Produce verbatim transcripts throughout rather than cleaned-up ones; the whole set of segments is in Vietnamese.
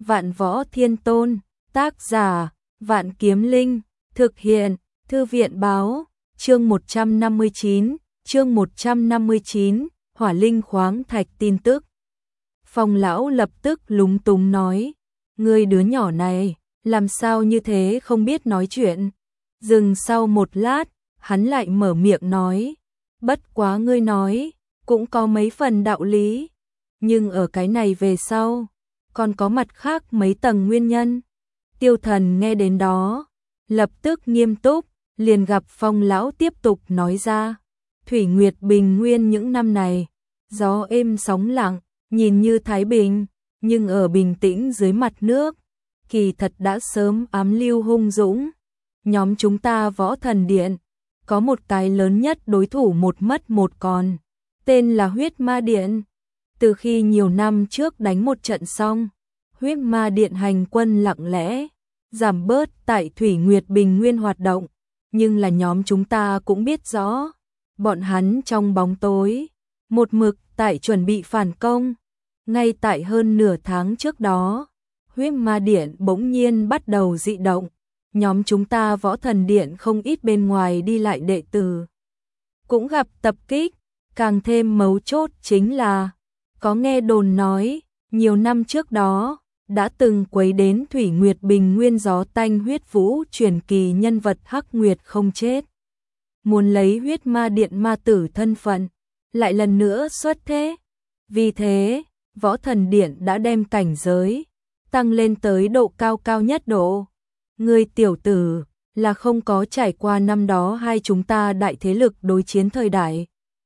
Vạn Võ Thiên Tôn, tác giả, Vạn Kiếm Linh, thực hiện, Thư viện báo, chương một trăm năm mươi chín, chương một trăm năm mươi chín, Hỏa Linh khoáng thạch tin tức. Phong lão lập tức lúng túng nói, ngươi đứa nhỏ này, làm sao như thế không biết nói chuyện. Dừng sau một lát, hắn lại mở miệng nói, bất quá ngươi nói, cũng có mấy phần đạo lý, nhưng ở cái này về sau, còn có mặt khác mấy tầng nguyên nhân. Tiêu Thần nghe đến đó, lập tức nghiêm túc, liền gặp Phong lão tiếp tục nói ra, Thủy Nguyệt bình nguyên những năm này, gió êm sóng lặng, nhìn như thái bình, nhưng ở bình tĩnh dưới mặt nước, kỳ thật đã sớm ám lưu hung dũng. Nhóm chúng ta Võ Thần Điện, có một cái lớn nhất đối thủ một mất một còn, tên là Huyết Ma Điện. Từ khi nhiều năm trước đánh một trận xong, Huyết Ma Điện hành quân lặng lẽ, giảm bớt tại Thủy Nguyệt Bình Nguyên hoạt động, nhưng là nhóm chúng ta cũng biết rõ, bọn hắn trong bóng tối, một mực tại chuẩn bị phản công. Ngay tại hơn nửa tháng trước đó, Huyết Ma Điện bỗng nhiên bắt đầu dị động, nhóm chúng ta Võ Thần Điện không ít bên ngoài đi lại đệ tử cũng gặp tập kích, càng thêm mấu chốt chính là có nghe đồn nói, nhiều năm trước đó, đã từng quấy đến Thủy Nguyệt Bình Nguyên gió tanh huyết vũ truyền kỳ nhân vật Hắc Nguyệt không chết. Muốn lấy Huyết Ma Điện ma tử thân phận, lại lần nữa xuất thế. Vì thế, Võ Thần Điện đã đem cảnh giới, tăng lên tới độ cao cao nhất độ. Ngươi tiểu tử, là không có trải qua năm đó hai chúng ta đại thế lực đối chiến thời đại.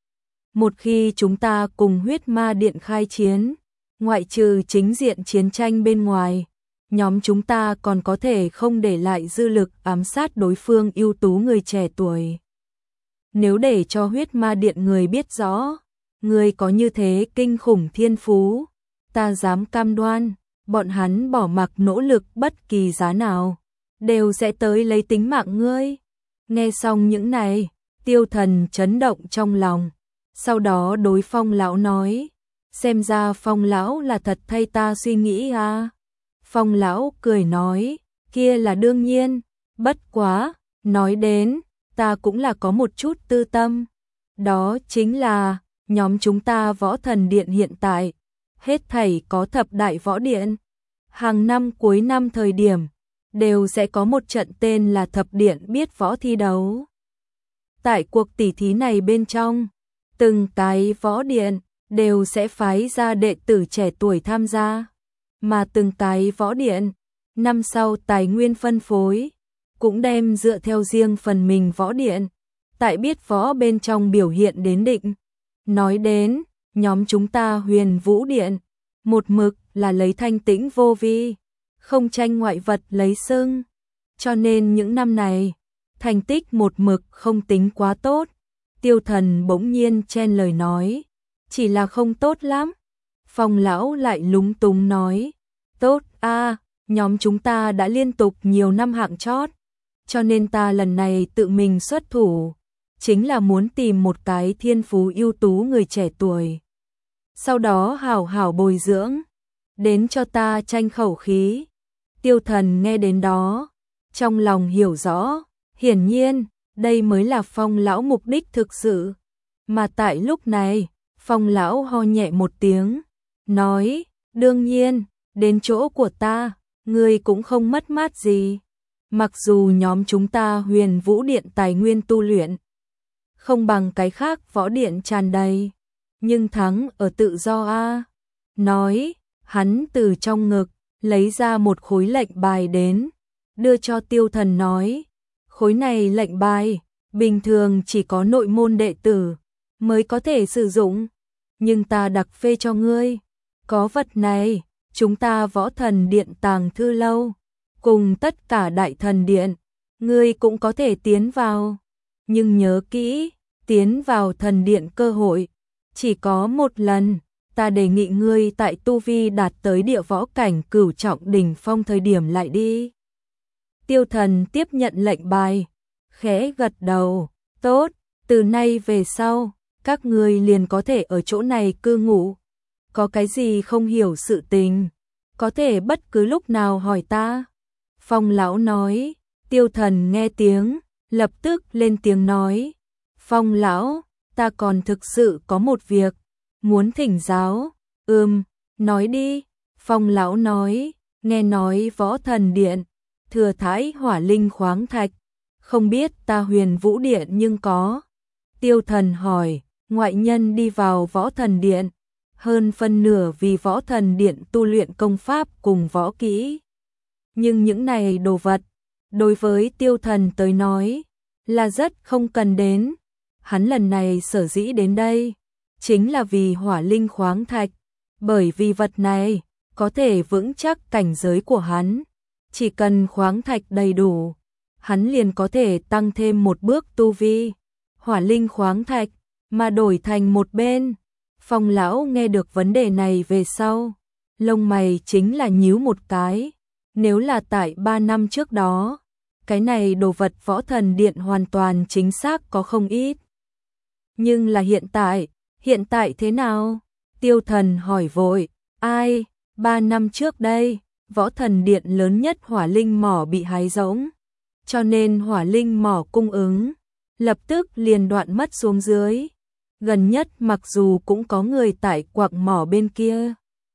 Một khi chúng ta cùng Huyết Ma Điện khai chiến, ngoại trừ chính diện chiến tranh bên ngoài, nhóm chúng ta còn có thể không để lại dư lực ám sát đối phương ưu tú người trẻ tuổi. Nếu để cho Huyết Ma Điện người biết rõ, người có như thế kinh khủng thiên phú, ta dám cam đoan, bọn hắn bỏ mặc nỗ lực bất kỳ giá nào, đều sẽ tới lấy tính mạng ngươi. Nghe xong những này, Tiêu Thần chấn động trong lòng, sau đó đối Phong lão nói, xem ra Phong lão là thật thay ta suy nghĩ à. Phong lão cười nói, kia là đương nhiên, bất quá, nói đến, ta cũng là có một chút tư tâm. Đó chính là, nhóm chúng ta Võ Thần Điện hiện tại, hết thảy có thập đại võ điện. Hàng năm cuối năm thời điểm, đều sẽ có một trận tên là Thập Điện biết võ thi đấu. Tại cuộc tỷ thí này bên trong, từng cái võ điện đều sẽ phái ra đệ tử trẻ tuổi tham gia, mà từng cái võ điện, năm sau tài nguyên phân phối, cũng đem dựa theo riêng phần mình võ điện, tại biết võ bên trong biểu hiện đến định. Nói đến, nhóm chúng ta Huyền Vũ Điện, một mực là lấy thanh tĩnh vô vi, không tranh ngoại vật lấy xưng, cho nên những năm này, thành tích một mực không tính quá tốt. Tiêu Thần bỗng nhiên chen lời nói, chỉ là không tốt lắm. Phong lão lại lúng túng nói, tốt a, nhóm chúng ta đã liên tục nhiều năm hạng chót, cho nên ta lần này tự mình xuất thủ, chính là muốn tìm một cái thiên phú ưu tú người trẻ tuổi, sau đó hảo hảo bồi dưỡng, đến cho ta tranh khẩu khí. Tiêu Thần nghe đến đó, trong lòng hiểu rõ, hiển nhiên, đây mới là Phong lão mục đích thực sự. Mà tại lúc này, Phong lão ho nhẹ một tiếng, nói, đương nhiên, đến chỗ của ta, ngươi cũng không mất mát gì. Mặc dù nhóm chúng ta Huyền Vũ Điện tài nguyên tu luyện, không bằng cái khác võ điện tràn đầy, nhưng thắng ở tự do a. Nói, hắn từ trong ngực, lấy ra một khối lệnh bài đến, đưa cho Tiêu Thần nói, khối này lệnh bài, bình thường chỉ có nội môn đệ tử mới có thể sử dụng, nhưng ta đặc phê cho ngươi, có vật này, chúng ta Võ Thần Điện tàng thư lâu, cùng tất cả đại thần điện, ngươi cũng có thể tiến vào, nhưng nhớ kỹ, tiến vào thần điện cơ hội, chỉ có một lần, ta đề nghị ngươi tại tu vi đạt tới địa võ cảnh cửu trọng đỉnh phong thời điểm lại đi. Tiêu Thần tiếp nhận lệnh bài, khẽ gật đầu, tốt, từ nay về sau, các ngươi liền có thể ở chỗ này cư ngụ, có cái gì không hiểu sự tình, có thể bất cứ lúc nào hỏi ta. Phong lão nói. Tiêu Thần nghe tiếng, lập tức lên tiếng nói. Phong lão, ta còn thực sự có một việc, muốn thỉnh giáo. Ừm, nói đi. Phong lão nói, nghe nói Võ Thần Điện thừa thãi hỏa linh khoáng thạch, không biết ta Huyền Vũ Điện nhưng có. Tiêu Thần hỏi, ngoại nhân đi vào Võ Thần Điện, hơn phân nửa vì Võ Thần Điện tu luyện công pháp cùng võ kỹ. Nhưng những này đồ vật, đối với Tiêu Thần tới nói, là rất không cần đến. Hắn lần này sở dĩ đến đây, chính là vì hỏa linh khoáng thạch, bởi vì vật này có thể vững chắc cảnh giới của hắn. Chỉ cần khoáng thạch đầy đủ, hắn liền có thể tăng thêm một bước tu vi. Hỏa linh khoáng thạch, mà đổi thành một bên. Phong lão nghe được vấn đề này về sau, lông mày chính là nhíu một cái. Nếu là tại ba năm trước đó, cái này đồ vật Võ Thần Điện hoàn toàn chính xác có không ít. Nhưng là hiện tại, hiện tại thế nào? Tiêu Thần hỏi vội, ai, ba năm trước đây, Võ Thần Điện lớn nhất hỏa linh mỏ bị hái rỗng, cho nên hỏa linh mỏ cung ứng lập tức liền đoạn mất xuống dưới. Gần nhất mặc dù cũng có người tại quặng mỏ bên kia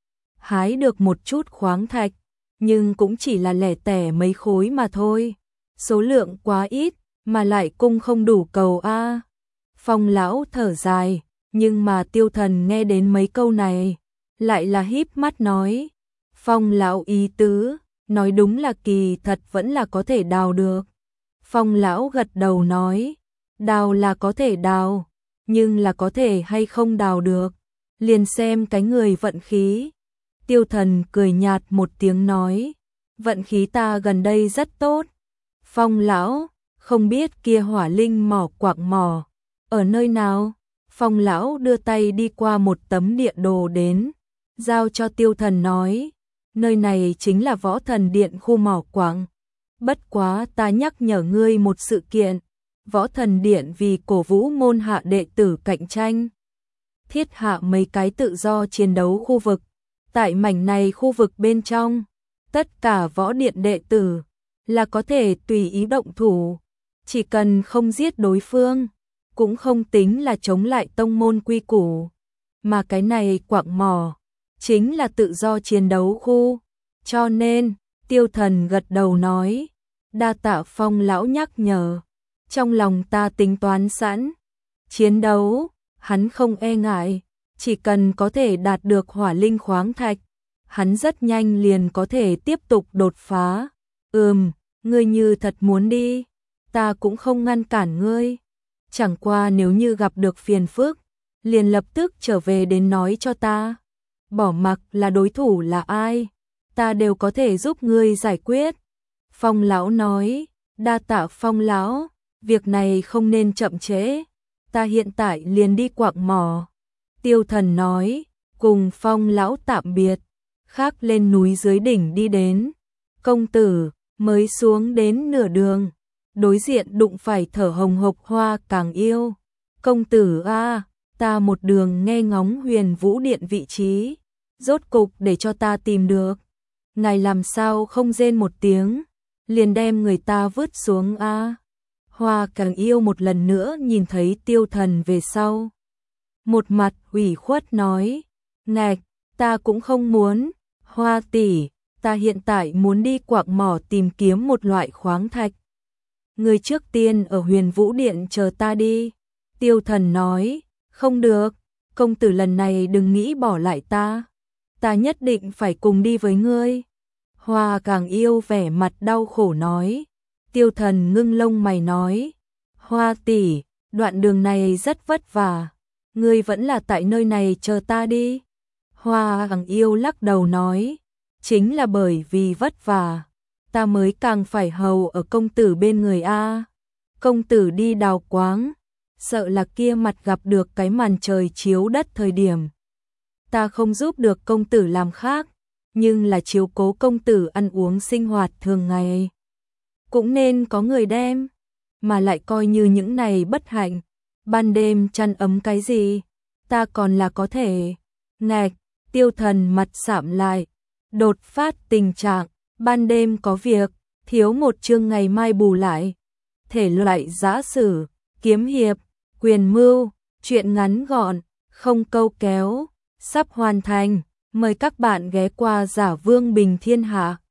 hái được một chút khoáng thạch, nhưng cũng chỉ là lẻ tẻ mấy khối mà thôi. Số lượng quá ít, mà lại cung không đủ cầu a. Phong lão thở dài, nhưng mà Tiêu Thần nghe đến mấy câu này, lại là híp mắt nói. Phong lão ý tứ, nói đúng là kỳ thật vẫn là có thể đào được. Phong lão gật đầu nói, đào là có thể đào, nhưng là có thể hay không đào được, liền xem cái người vận khí. Tiêu Thần cười nhạt một tiếng nói, vận khí ta gần đây rất tốt. Phong lão, không biết kia hỏa linh mỏ quặng mỏ ở nơi nào? Phong lão đưa tay đi qua một tấm địa đồ đến, giao cho Tiêu Thần nói, nơi này chính là Võ Thần Điện khu mỏ quặng. Bất quá ta nhắc nhở ngươi một sự kiện, Võ Thần Điện vì cổ vũ môn hạ đệ tử cạnh tranh, thiết hạ mấy cái tự do chiến đấu khu vực. Tại mảnh này khu vực bên trong, tất cả võ điện đệ tử là có thể tùy ý động thủ, chỉ cần không giết đối phương, cũng không tính là chống lại tông môn quy củ. Mà cái này quặng mỏ chính là tự do chiến đấu khu, cho nên Tiêu Thần gật đầu nói, đa tạ Phong lão nhắc nhở, trong lòng ta tính toán sẵn. Chiến đấu, hắn không e ngại, chỉ cần có thể đạt được hỏa linh khoáng thạch, hắn rất nhanh liền có thể tiếp tục đột phá. Ừm, ngươi như thật muốn đi, ta cũng không ngăn cản ngươi. Chẳng qua nếu như gặp được phiền phức, liền lập tức trở về đến nói cho ta. Bỏ mặc là đối thủ là ai, ta đều có thể giúp ngươi giải quyết. Phong lão nói, đa tạ Phong lão, việc này không nên chậm trễ, ta hiện tại liền đi quặng mỏ. Tiêu Thần nói, cùng Phong lão tạm biệt, khác lên núi dưới đỉnh đi đến. Công tử, mới xuống đến nửa đường, đối diện đụng phải thở hồng hộc Hoa Càng Yêu. Công tử a, ta một đường nghe ngóng Huyền Vũ Điện vị trí, rốt cục để cho ta tìm được. Ngài làm sao không rên một tiếng, liền đem người ta vứt xuống a. Hoa Càng Yêu một lần nữa nhìn thấy Tiêu Thần về sau, một mặt ủy khuất nói, ngạch, ta cũng không muốn. Hoa tỷ, ta hiện tại muốn đi quặng mỏ tìm kiếm một loại khoáng thạch. Người trước tiên ở Huyền Vũ Điện chờ ta đi. Tiêu Thần nói, không được, công tử lần này đừng nghĩ bỏ lại ta, ta nhất định phải cùng đi với ngươi. Hoa Càng Yêu vẻ mặt đau khổ nói. Tiêu Thần ngưng lông mày nói, Hoa tỷ, đoạn đường này rất vất vả, ngươi vẫn là tại nơi này chờ ta đi. Hoa Càng Yêu lắc đầu nói, chính là bởi vì vất vả, ta mới càng phải hầu ở công tử bên người a. Công tử đi đào quáng, sợ là kia mặt gặp được cái màn trời chiếu đất thời điểm. Ta không giúp được công tử làm khác, nhưng là chiếu cố công tử ăn uống sinh hoạt thường ngày. Cũng nên có người đem, mà lại coi như những này bất hạnh, ban đêm chăn ấm cái gì, ta còn là có thể. Ngạch, Tiêu Thần mặt sạm lại, đột phát tình trạng, ban đêm có việc, thiếu một chương ngày mai bù lại. Thể loại giã sử, kiếm hiệp, quyền mưu, truyện ngắn gọn, không câu kéo, sắp hoàn thành. Mời các bạn ghé qua Giả Vương Bình Thiên Hạ.